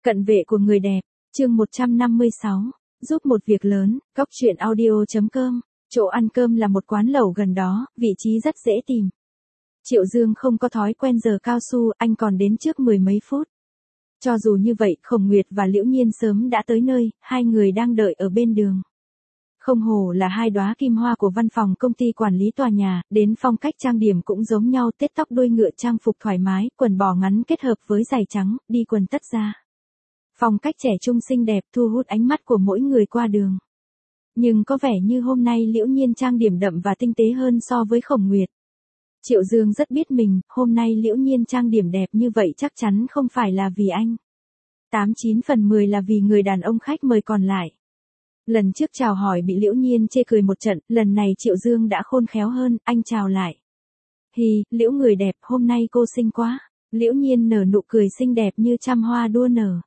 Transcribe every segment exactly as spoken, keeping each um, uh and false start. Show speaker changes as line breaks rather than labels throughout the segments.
Cận vệ của người đẹp, chương một trăm năm mươi sáu, giúp một việc lớn, góc truyện audio chấm com, chỗ ăn cơm là một quán lẩu gần đó, vị trí rất dễ tìm. Triệu Dương không có thói quen giờ cao su, anh còn đến trước mười mấy phút. Cho dù như vậy, Khổng Nguyệt và Liễu Nhiên sớm đã tới nơi, hai người đang đợi ở bên đường. Không hổ là hai đóa kim hoa của văn phòng công ty quản lý tòa nhà, đến phong cách trang điểm cũng giống nhau, tết tóc đuôi ngựa trang phục thoải mái, quần bò ngắn kết hợp với giày trắng, đi quần tất ra. Phong cách trẻ trung xinh đẹp thu hút ánh mắt của mỗi người qua đường. Nhưng có vẻ như hôm nay Liễu Nhiên trang điểm đậm và tinh tế hơn so với Khổng Nguyệt. Triệu Dương rất biết mình, hôm nay Liễu Nhiên trang điểm đẹp như vậy chắc chắn không phải là vì anh. Tám chín phần mười là vì người đàn ông khách mời còn lại. Lần trước chào hỏi bị Liễu Nhiên chê cười một trận, lần này Triệu Dương đã khôn khéo hơn, anh chào lại. Hì, Liễu người đẹp, hôm nay cô xinh quá. Liễu Nhiên nở nụ cười xinh đẹp như trăm hoa đua nở.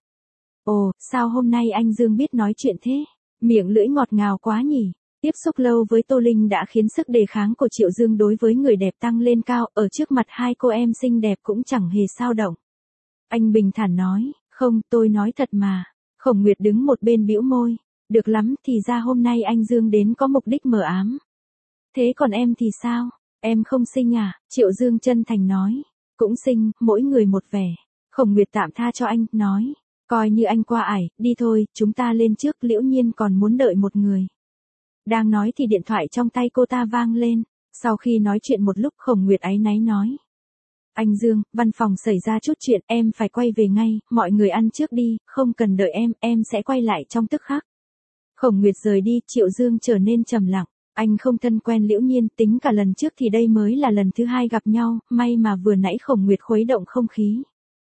Ồ, sao hôm nay anh Dương biết nói chuyện thế? Miệng lưỡi ngọt ngào quá nhỉ? Tiếp xúc lâu với Tô Linh đã khiến sức đề kháng của Triệu Dương đối với người đẹp tăng lên cao, ở trước mặt hai cô em xinh đẹp cũng chẳng hề sao động. Anh bình thản nói, không, tôi nói thật mà. Khổng Nguyệt đứng một bên bĩu môi. Được lắm, thì ra hôm nay anh Dương đến có mục đích mờ ám. Thế còn em thì sao? Em không xinh à? Triệu Dương chân thành nói. Cũng xinh, mỗi người một vẻ. Khổng Nguyệt tạm tha cho anh, nói. Coi như anh qua ải, đi thôi, chúng ta lên trước, Liễu Nhiên còn muốn đợi một người. Đang nói thì điện thoại trong tay cô ta vang lên. Sau khi nói chuyện một lúc, Khổng Nguyệt áy náy nói. Anh Dương, văn phòng xảy ra chút chuyện, em phải quay về ngay, mọi người ăn trước đi, không cần đợi em, em sẽ quay lại trong tức khắc. Khổng Nguyệt rời đi, Triệu Dương trở nên trầm lặng. Anh không thân quen Liễu Nhiên, tính cả lần trước thì đây mới là lần thứ hai gặp nhau, may mà vừa nãy Khổng Nguyệt khuấy động không khí.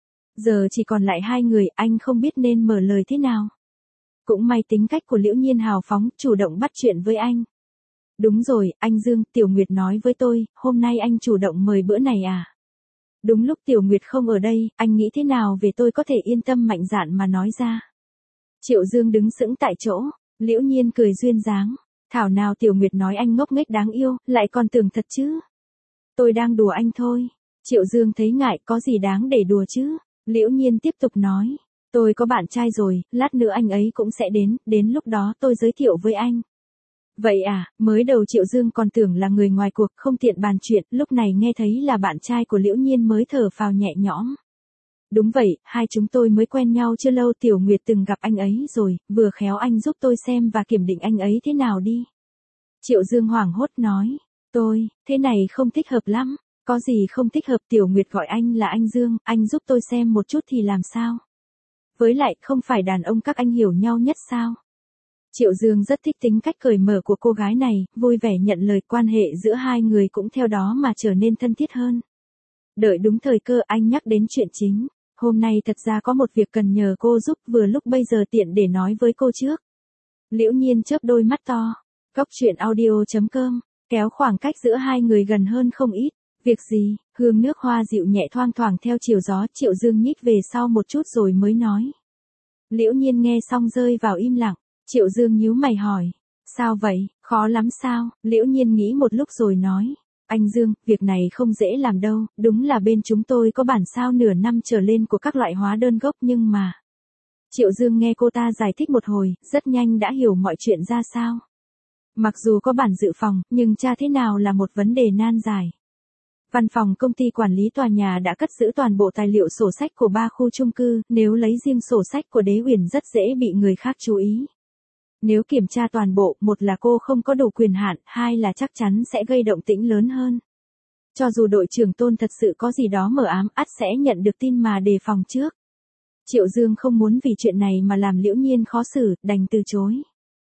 Giờ chỉ còn lại hai người, anh không biết nên mở lời thế nào. Cũng may tính cách của Liễu Nhiên hào phóng, chủ động bắt chuyện với anh. Đúng rồi, anh Dương, Tiểu Nguyệt nói với tôi, hôm nay anh chủ động mời bữa này à? Đúng lúc Tiểu Nguyệt không ở đây, anh nghĩ thế nào về tôi có thể yên tâm mạnh dạn mà nói ra. Triệu Dương đứng sững tại chỗ. Liễu Nhiên cười duyên dáng. Thảo nào Tiểu Nguyệt nói anh ngốc nghếch đáng yêu, lại còn tưởng thật chứ. Tôi đang đùa anh thôi. Triệu Dương thấy ngại, có gì đáng để đùa chứ. Liễu Nhiên tiếp tục nói. Tôi có bạn trai rồi, lát nữa anh ấy cũng sẽ đến, đến lúc đó tôi giới thiệu với anh. Vậy à, mới đầu Triệu Dương còn tưởng là người ngoài cuộc, không tiện bàn chuyện, lúc này nghe thấy là bạn trai của Liễu Nhiên mới thở phào nhẹ nhõm. Đúng vậy, hai chúng tôi mới quen nhau chưa lâu, Tiểu Nguyệt từng gặp anh ấy rồi, vừa khéo anh giúp tôi xem và kiểm định anh ấy thế nào đi. Triệu Dương hoảng hốt nói, tôi, thế này không thích hợp lắm, có gì không thích hợp, Tiểu Nguyệt gọi anh là anh Dương, anh giúp tôi xem một chút thì làm sao? Với lại, không phải đàn ông các anh hiểu nhau nhất sao? Triệu Dương rất thích tính cách cởi mở của cô gái này, vui vẻ nhận lời, quan hệ giữa hai người cũng theo đó mà trở nên thân thiết hơn. Đợi đúng thời cơ, anh nhắc đến chuyện chính. Hôm nay thật ra có một việc cần nhờ cô giúp, vừa lúc bây giờ tiện để nói với cô trước. Liễu Nhiên chớp đôi mắt to. Góc truyện audio chấm com, kéo khoảng cách giữa hai người gần hơn không ít. Việc gì? Hương nước hoa dịu nhẹ thoang thoảng theo chiều gió, Triệu Dương nhích về sau một chút rồi mới nói. Liễu Nhiên nghe xong rơi vào im lặng. Triệu Dương nhíu mày hỏi. Sao vậy? Khó lắm sao? Liễu Nhiên nghĩ một lúc rồi nói. Anh Dương, việc này không dễ làm đâu, đúng là bên chúng tôi có bản sao nửa năm trở lên của các loại hóa đơn gốc nhưng mà... Triệu Dương nghe cô ta giải thích một hồi, rất nhanh đã hiểu mọi chuyện ra sao. Mặc dù có bản dự phòng, nhưng tra thế nào là một vấn đề nan giải. Văn phòng công ty quản lý tòa nhà đã cất giữ toàn bộ tài liệu sổ sách của ba khu chung cư, nếu lấy riêng sổ sách của Đế Uyển rất dễ bị người khác chú ý. Nếu kiểm tra toàn bộ, một là cô không có đủ quyền hạn, hai là chắc chắn sẽ gây động tĩnh lớn hơn. Cho dù đội trưởng Tôn thật sự có gì đó mờ ám, ắt sẽ nhận được tin mà đề phòng trước. Triệu Dương không muốn vì chuyện này mà làm Liễu Nhiên khó xử, đành từ chối.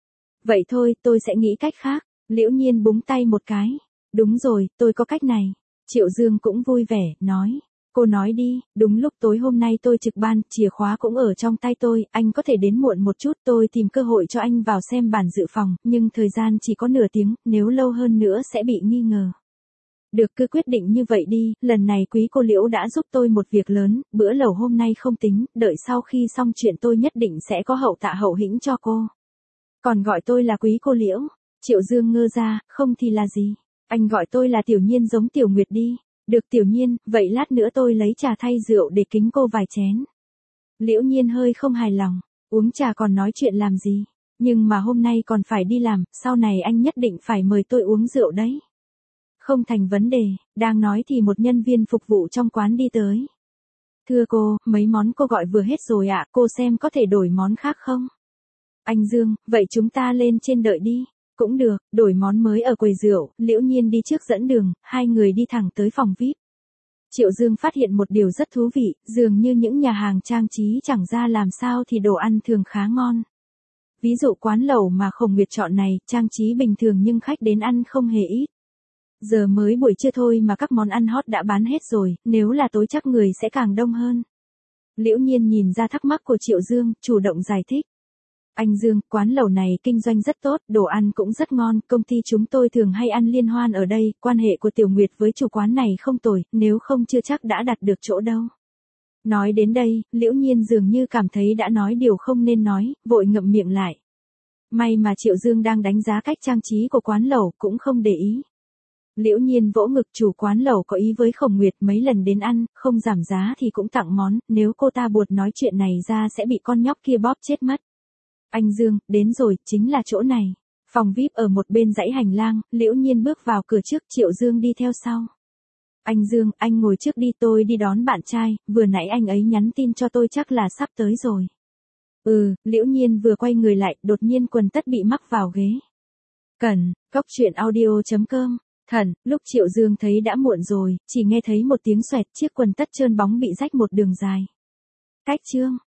Vậy thôi, tôi sẽ nghĩ cách khác. Liễu Nhiên búng tay một cái. Đúng rồi, tôi có cách này. Triệu Dương cũng vui vẻ, nói. Cô nói đi, đúng lúc tối hôm nay tôi trực ban, chìa khóa cũng ở trong tay tôi, anh có thể đến muộn một chút, tôi tìm cơ hội cho anh vào xem bản dự phòng, nhưng thời gian chỉ có nửa tiếng, nếu lâu hơn nữa sẽ bị nghi ngờ. Được, cứ quyết định như vậy đi, lần này quý cô Liễu đã giúp tôi một việc lớn, bữa lẩu hôm nay không tính, đợi sau khi xong chuyện tôi nhất định sẽ có hậu tạ hậu hĩnh cho cô. Còn gọi tôi là quý cô Liễu. Triệu Dương ngơ ra, không thì là gì? Anh gọi tôi là Tiểu Nhiên giống Tiểu Nguyệt đi. Được Tiểu Nhiên, vậy lát nữa tôi lấy trà thay rượu để kính cô vài chén. Liễu Nhiên hơi không hài lòng, uống trà còn nói chuyện làm gì, nhưng mà hôm nay còn phải đi làm, sau này anh nhất định phải mời tôi uống rượu đấy. Không thành vấn đề, đang nói thì một nhân viên phục vụ trong quán đi tới. Thưa cô, mấy món cô gọi vừa hết rồi ạ, cô xem có thể đổi món khác không? Anh Dương, vậy chúng ta lên trên đợi đi. Cũng được, đổi món mới ở quầy rượu, Liễu Nhiên đi trước dẫn đường, hai người đi thẳng tới phòng vi ai pi. Triệu Dương phát hiện một điều rất thú vị, dường như những nhà hàng trang trí chẳng ra làm sao thì đồ ăn thường khá ngon. Ví dụ quán lẩu mà Khổng Nguyệt chọn này, trang trí bình thường nhưng khách đến ăn không hề ít. Giờ mới buổi trưa thôi mà các món ăn hot đã bán hết rồi, nếu là tối chắc người sẽ càng đông hơn. Liễu Nhiên nhìn ra thắc mắc của Triệu Dương, chủ động giải thích. Anh Dương, quán lẩu này kinh doanh rất tốt, đồ ăn cũng rất ngon, công ty chúng tôi thường hay ăn liên hoan ở đây, quan hệ của Tiểu Nguyệt với chủ quán này không tồi, nếu không chưa chắc đã đặt được chỗ đâu. Nói đến đây, Liễu Nhiên dường như cảm thấy đã nói điều không nên nói, vội ngậm miệng lại. May mà Triệu Dương đang đánh giá cách trang trí của quán lẩu, cũng không để ý. Liễu Nhiên vỗ ngực, chủ quán lẩu có ý với Khổng Nguyệt, mấy lần đến ăn, không giảm giá thì cũng tặng món, nếu cô ta buột nói chuyện này ra sẽ bị con nhóc kia bóp chết mất. Anh Dương, đến rồi, chính là chỗ này. Phòng vi ai pi ở một bên dãy hành lang, Liễu Nhiên bước vào cửa trước, Triệu Dương đi theo sau. Anh Dương, anh ngồi trước đi, tôi đi đón bạn trai, vừa nãy anh ấy nhắn tin cho tôi chắc là sắp tới rồi. Ừ, Liễu Nhiên vừa quay người lại, đột nhiên quần tất bị mắc vào ghế. Cần, cốc truyện audio chấm com. Thần, lúc Triệu Dương thấy đã muộn rồi, chỉ nghe thấy một tiếng xoẹt, chiếc quần tất trơn bóng bị rách một đường dài. Cách chương.